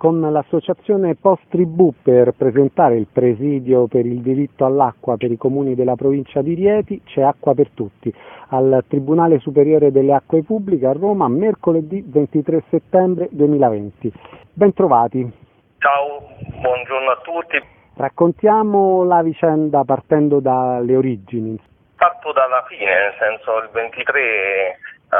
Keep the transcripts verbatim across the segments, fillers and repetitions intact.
con l'associazione Post Tribù per presentare il presidio per il diritto all'acqua per i comuni della provincia di Rieti. C'è acqua per tutti al Tribunale Superiore delle Acque Pubbliche a Roma, mercoledì ventitré settembre duemilaventi. Bentrovati. Ciao, buongiorno a tutti. Raccontiamo la vicenda partendo dalle origini. Parto dalla fine, nel senso il ventitré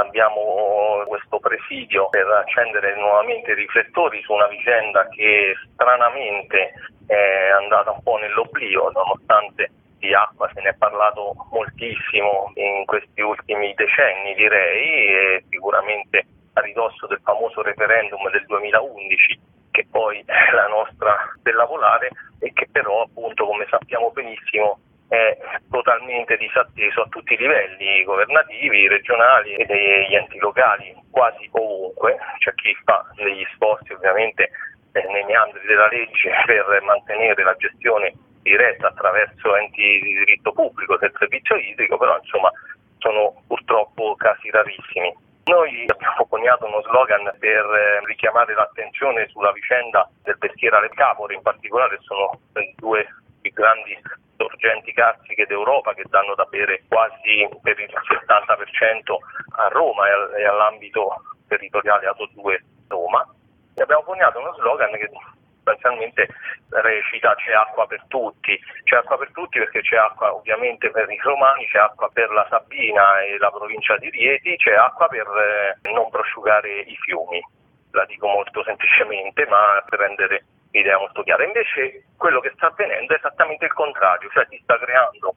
abbiamo questo presidio per accendere nuovamente i riflettori su una vicenda che stranamente è andata un po' nell'oblio, nonostante di acqua se ne è parlato moltissimo in questi ultimi decenni, direi, e sicuramente a ridosso del famoso referendum del duemilaundici, che poi è la nostra stella polare e che però, appunto, come sappiamo benissimo, è totalmente disatteso a tutti i livelli governativi, regionali e degli enti locali, quasi ovunque. C'è chi fa degli sforzi ovviamente eh, nei meandri della legge per mantenere la gestione diretta attraverso enti di diritto pubblico del servizio idrico, però insomma sono purtroppo casi rarissimi. Noi abbiamo coniato uno slogan per eh, richiamare l'attenzione sulla vicenda del Peschiera Le Capore, in particolare sono due più grandi sorgenti carsiche d'Europa che danno da bere quasi per il settanta per cento a Roma e all'ambito territoriale A T O due Roma. E abbiamo coniato uno slogan che sostanzialmente recita: c'è acqua per tutti. C'è acqua per tutti perché c'è acqua ovviamente per i romani, c'è acqua per la Sabina e la provincia di Rieti, c'è acqua per eh, non prosciugare i fiumi. La dico molto semplicemente, ma per rendere l'idea molto chiara. Invece quello che sta avvenendo è esattamente il contrario, cioè si sta creando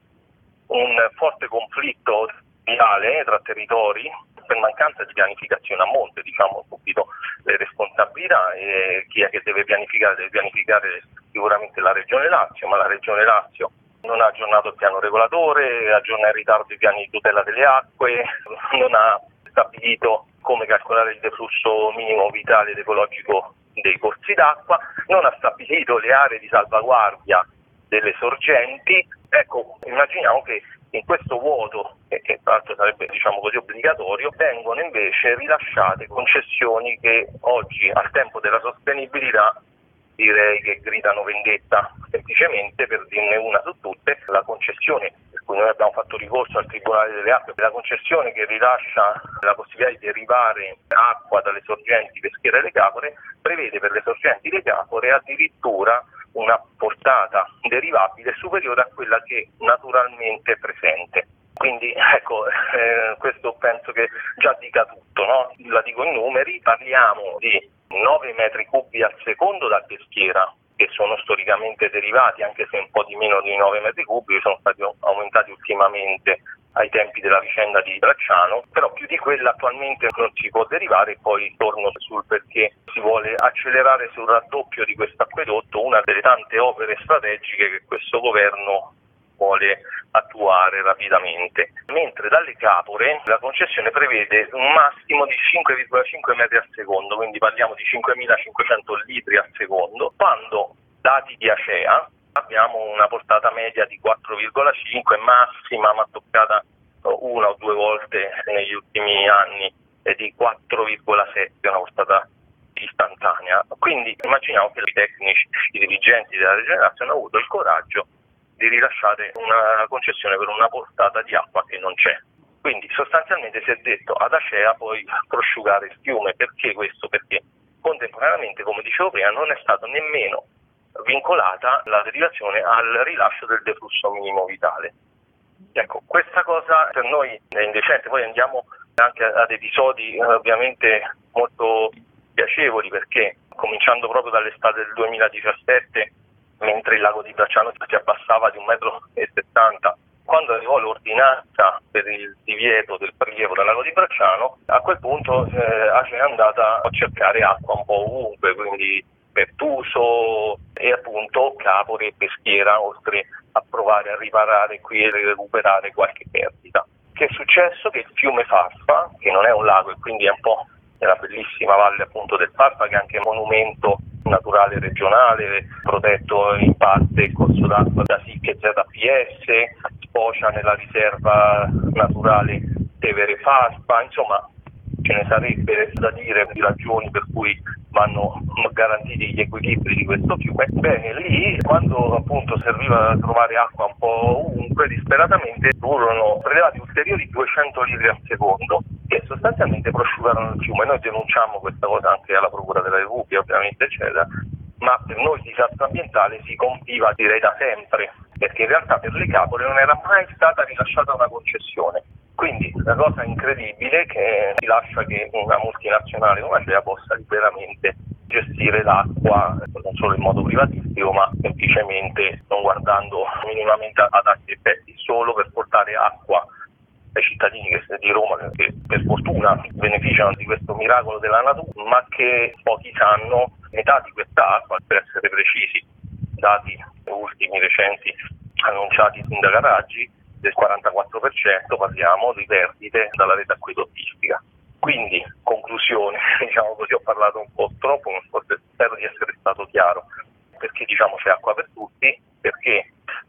un forte conflitto viale tra territori per mancanza di pianificazione a monte, diciamo subito le responsabilità, e chi è che deve pianificare? Deve pianificare sicuramente la Regione Lazio, ma la Regione Lazio non ha aggiornato il piano regolatore, aggiorna in ritardo i piani di tutela delle acque, non ha stabilito come calcolare il deflusso minimo vitale ed ecologico dei corsi d'acqua, non ha stabilito le aree di salvaguardia delle sorgenti. Ecco, immaginiamo che in questo vuoto, che, che tra l'altro sarebbe diciamo così obbligatorio, vengono invece rilasciate concessioni che oggi, al tempo della sostenibilità, direi che gridano vendetta. Semplicemente, per dirne una su tutte, la concessione per cui noi abbiamo fatto ricorso al Tribunale delle Acque, la concessione che rilascia la possibilità di derivare acqua dalle sorgenti Peschiera Le Capore, prevede per le sorgenti Le Capore addirittura una portata derivabile superiore a quella che naturalmente è presente. Quindi ecco, eh, questo penso che già dica tutto, no? La dico in numeri, parliamo di nove metri cubi al secondo da Peschiera, che sono storicamente derivati, anche se un po' di meno di nove metri cubi, che sono stati aumentati ultimamente ai tempi della vicenda di Bracciano, però più di quella attualmente non si può derivare. E poi torno sul perché si vuole accelerare sul raddoppio di questo acquedotto, una delle tante opere strategiche che questo governo vuole attuare rapidamente. Mentre dalle Capore la concessione prevede un massimo di cinque virgola cinque metri al secondo, quindi parliamo di cinquemilacinquecento litri al secondo, quando dati di Acea abbiamo una portata media di quattro virgola cinque, massima ma toccata una o due volte negli ultimi anni e di quattro virgola sette, una portata istantanea. Quindi immaginiamo che i tecnici, i dirigenti della Regione Lazio hanno avuto il coraggio di rilasciare una concessione per una portata di acqua che non c'è. Quindi sostanzialmente si è detto ad Acea puoi prosciugare il fiume. Perché questo? Perché contemporaneamente, come dicevo prima, non è stato nemmeno vincolata la derivazione al rilascio del deflusso minimo vitale. Ecco, questa cosa per noi è indecente. Poi andiamo anche ad episodi eh, ovviamente molto piacevoli, perché cominciando proprio dall'estate del duemiladiciassette, mentre il lago di Bracciano si abbassava di un metro e settanta, quando arrivò l'ordinanza per il divieto del prelievo dal lago di Bracciano, a quel punto eh, Acea è andata a cercare acqua un po' ovunque, quindi Pertuso e appunto Capore e Peschiera, oltre a provare a riparare qui e recuperare qualche perdita. Che è successo? Che il fiume Farfa, che non è un lago e quindi è un po' nella bellissima valle appunto del Farfa, che è anche monumento naturale regionale, protetto in parte il corso d'acqua da S I C e Z P S, sfocia nella riserva naturale Tevere Farfa, insomma ce ne sarebbe da dire di ragioni per cui vanno garantiti gli equilibri di questo fiume. Bene, lì quando appunto serviva a trovare acqua un po' ovunque, disperatamente furono prelevati ulteriori duecento litri al secondo che sostanzialmente prosciugarono il fiume. Noi denunciamo questa cosa anche alla Procura della Repubblica, ovviamente, eccetera, ma per noi il disastro ambientale si compiva, direi, da sempre, perché in realtà per le capole non era mai stata rilasciata una concessione. Quindi la cosa incredibile è che si lascia che una multinazionale come Acea possa liberamente gestire l'acqua, non solo in modo privatistico, ma semplicemente non guardando minimamente ad altri effetti, solo per portare acqua ai cittadini di Roma, che per fortuna beneficiano di questo miracolo della natura, ma che pochi sanno metà di questa acqua, per essere precisi, dati ultimi recenti annunciati in sindaca Raggi, del quarantaquattro per cento parliamo di perdite dalla rete acquedottistica. Quindi, conclusione, diciamo così, ho parlato un po' troppo, ma forse spero di essere stato chiaro. Perché diciamo c'è acqua per tutti? Perché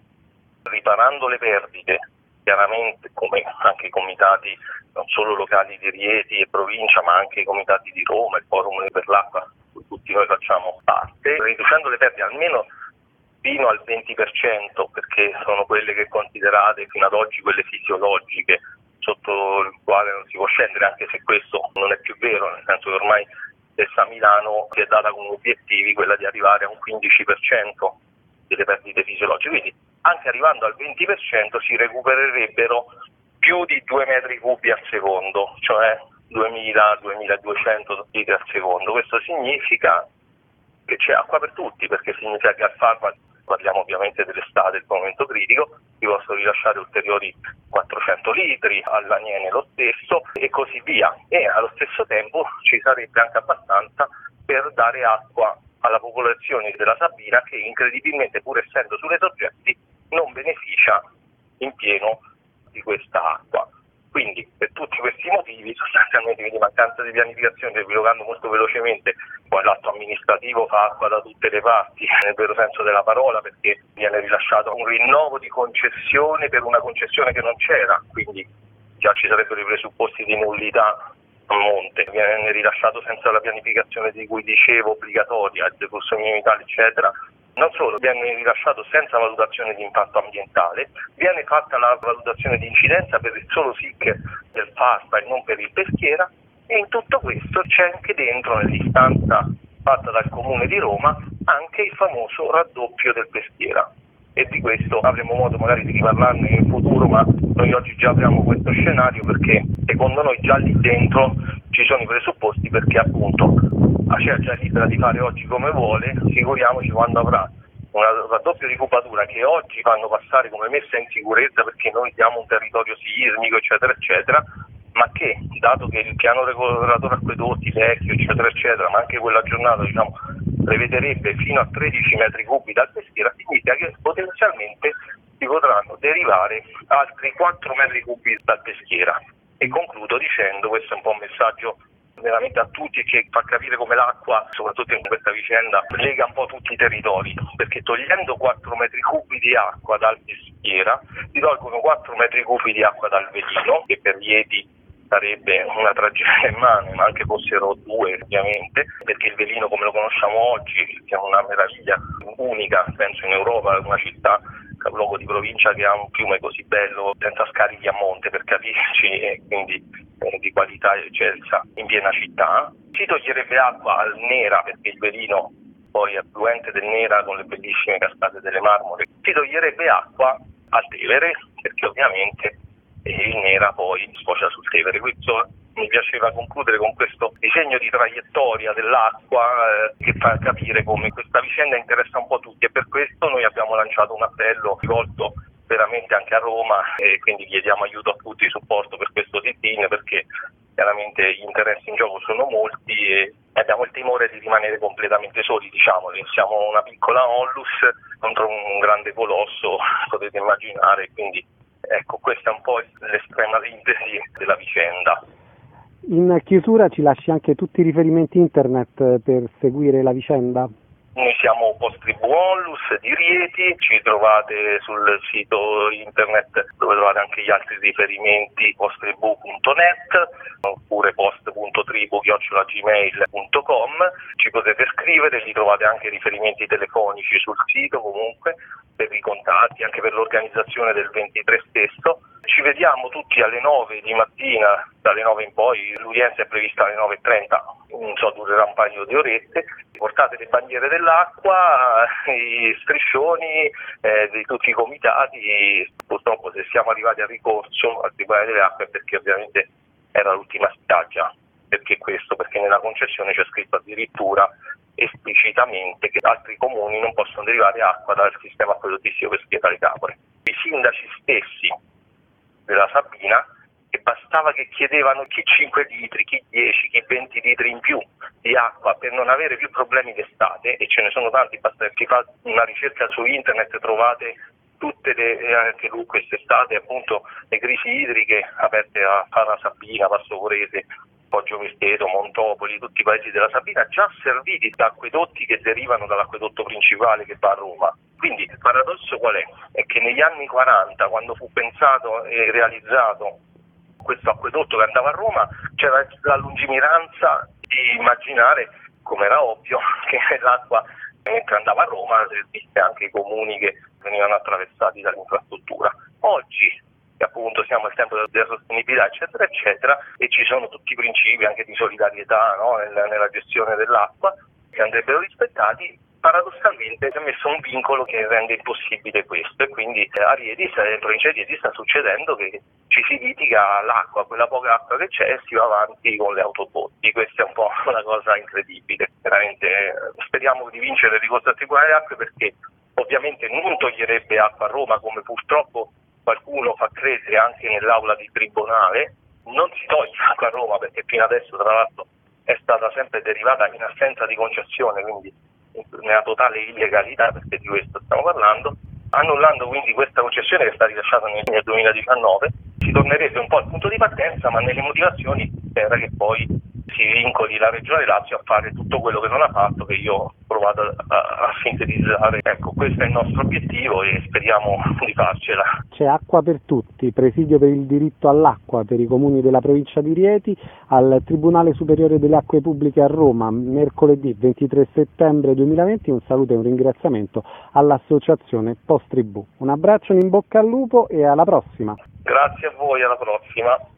riparando le perdite, chiaramente come anche i comitati non solo locali di Rieti e provincia, ma anche i comitati di Roma, il forum per l'acqua, di cui tutti noi facciamo parte, riducendo le perdite almeno fino al venti per cento, perché sono quelle che considerate fino ad oggi quelle fisiologiche, sotto il quale non si può scendere, anche se questo non è più vero, nel senso che ormai stessa Milano si è data come obiettivi quella di arrivare a un quindici per cento delle perdite fisiologiche, quindi anche arrivando al venti per cento si recupererebbero più di due metri cubi al secondo, cioè duemila duemiladuecento litri al secondo. Questo significa che c'è acqua per tutti, perché significa che al Farma, parliamo ovviamente dell'estate, il momento critico, si possono rilasciare ulteriori quattrocento litri, all'Aniene lo stesso e così via. E allo stesso tempo ci sarebbe anche abbastanza per dare acqua alla popolazione della Sabina, che incredibilmente, pur essendo sulle sorgenti, non beneficia in pieno di questa acqua. Quindi per tutti questi motivi, sostanzialmente, quindi mancanza di pianificazione, ripilogando molto velocemente, poi l'atto amministrativo fa acqua da tutte le parti, nel vero senso della parola, perché viene rilasciato un rinnovo di concessione per una concessione che non c'era, quindi già ci sarebbero i presupposti di nullità a monte, viene rilasciato senza la pianificazione di cui dicevo, obbligatoria, il deflusso minimale, eccetera. Non solo, viene rilasciato senza valutazione di impatto ambientale, viene fatta la valutazione di incidenza per il solo S I C del FASPA e non per il Peschiera, e in tutto questo c'è anche dentro, nell'istanza fatta dal Comune di Roma, anche il famoso raddoppio del Peschiera. E di questo avremo modo magari di riparlarne in futuro, ma noi oggi già abbiamo questo scenario perché secondo noi già lì dentro ci sono i presupposti, perché appunto Acea già è libera di fare oggi come vuole, figuriamoci quando avrà una raddoppio di cubatura che oggi fanno passare come messa in sicurezza perché noi siamo un territorio sismico, eccetera, eccetera, ma che, dato che il piano regolatore acquedotti vecchio, eccetera, eccetera, ma anche quella giornata, diciamo, prevederebbe fino a tredici metri cubi dal Peschiera, significa che potenzialmente si potranno derivare altri quattro metri cubi dal Peschiera. E concludo dicendo, questo è un po' un messaggio veramente a tutti, che fa capire come l'acqua, soprattutto in questa vicenda, lega un po' tutti i territori, perché togliendo quattro metri cubi di acqua dal Peschiera si tolgono quattro metri cubi di acqua dal Velino, che per Rieti sarebbe una tragedia immane, ma anche fossero due ovviamente, perché il Velino come lo conosciamo oggi è una meraviglia unica, penso in Europa, una città, capoluogo di provincia, che ha un fiume così bello senza scarichi a monte, per capirci, e quindi eh, di qualità eccelsa in piena città. Si toglierebbe acqua al Nera, perché il Velino poi è affluente del Nera con le bellissime cascate delle Marmore. Si toglierebbe acqua al Tevere, perché ovviamente il Nera poi sfocia sul Tevere. Questo mi piaceva concludere con questo disegno di traiettoria dell'acqua eh, che fa capire come questa vicenda interessa un po' tutti, e per questo noi abbiamo lanciato un appello rivolto veramente anche a Roma, e quindi chiediamo aiuto a tutti, supporto per questo sit-in, perché chiaramente gli interessi in gioco sono molti e abbiamo il timore di rimanere completamente soli, diciamo, siamo una piccola onlus contro un grande colosso, potete immaginare, quindi ecco, questa è un po' l'estrema sintesi della vicenda. In chiusura ci lasci anche tutti i riferimenti internet per seguire la vicenda? Noi siamo Post Tribù Onlus di Rieti, ci trovate sul sito internet dove trovate anche gli altri riferimenti posttribù punto net oppure post punto tribu chiocciola gmail punto com. Ci potete scrivere, gli trovate anche riferimenti telefonici sul sito comunque per i contatti, anche per l'organizzazione del ventitré stesso. Ci vediamo tutti alle nove di mattina, dalle nove in poi, l'udienza è prevista alle nove e trenta, non so, durerà un paio di orette. Portate le bandiere dell'acqua, i striscioni eh, di tutti i comitati. Purtroppo se siamo arrivati al ricorso al Tribunale delle Acque è perché ovviamente era l'ultima spiaggia. Perché questo? Perché nella concessione c'è scritto addirittura esplicitamente che altri comuni non possono derivare acqua dal sistema acquedottistico per Spietale Capore. I sindaci stessi della Sabina, che bastava che chiedevano chi cinque litri, chi dieci, chi venti litri in più di acqua per non avere più problemi d'estate, e ce ne sono tanti, basta che fa una ricerca su internet, trovate tutte le, anche lui quest'estate appunto, le crisi idriche aperte a Fana Sabina, Passo Corese, Poggio Misteto, Montopoli, tutti i paesi della Sabina già serviti da acquedotti che derivano dall'acquedotto principale che va a Roma. Quindi il paradosso qual è? È che negli anni quaranta, quando fu pensato e realizzato questo acquedotto che andava a Roma, c'era la lungimiranza di immaginare, come era ovvio, che l'acqua mentre andava a Roma servisse anche i comuni che venivano attraversati dall'infrastruttura. Oggi appunto siamo al tempo della sostenibilità eccetera eccetera e ci sono tutti i principi anche di solidarietà, no? nella, nella gestione dell'acqua che andrebbero rispettati. Paradossalmente si è messo un vincolo che rende impossibile questo, e quindi a Rieti, in provincia di Rieti, sta succedendo che ci si litiga l'acqua, quella poca acqua che c'è, e si va avanti con le autobotti. Questa è un po' una cosa incredibile. Veramente speriamo di vincere il ricorso al Tribunale delle Acque, perché ovviamente non toglierebbe acqua a Roma, come purtroppo qualcuno fa credere anche nell'aula di tribunale. Non si toglie acqua a Roma, perché fino adesso tra l'altro è stata sempre derivata in assenza di concessione, quindi nella totale illegalità, perché di questo stiamo parlando. Annullando quindi questa concessione che è stata rilasciata nel duemiladiciannove, si tornerebbe un po' al punto di partenza, ma nelle motivazioni era che poi si vincoli la Regione Lazio a fare tutto quello che non ha fatto, che io ho provato a, a, a sintetizzare. Ecco, questo è il nostro obiettivo e speriamo di farcela. C'è Acqua per Tutti, presidio per il diritto all'acqua per i comuni della provincia di Rieti, al Tribunale Superiore delle Acque Pubbliche a Roma, mercoledì ventitré settembre duemilaventi. Un saluto e un ringraziamento all'associazione Post Tribù. Un abbraccio, in bocca al lupo e alla prossima. Grazie a voi, alla prossima.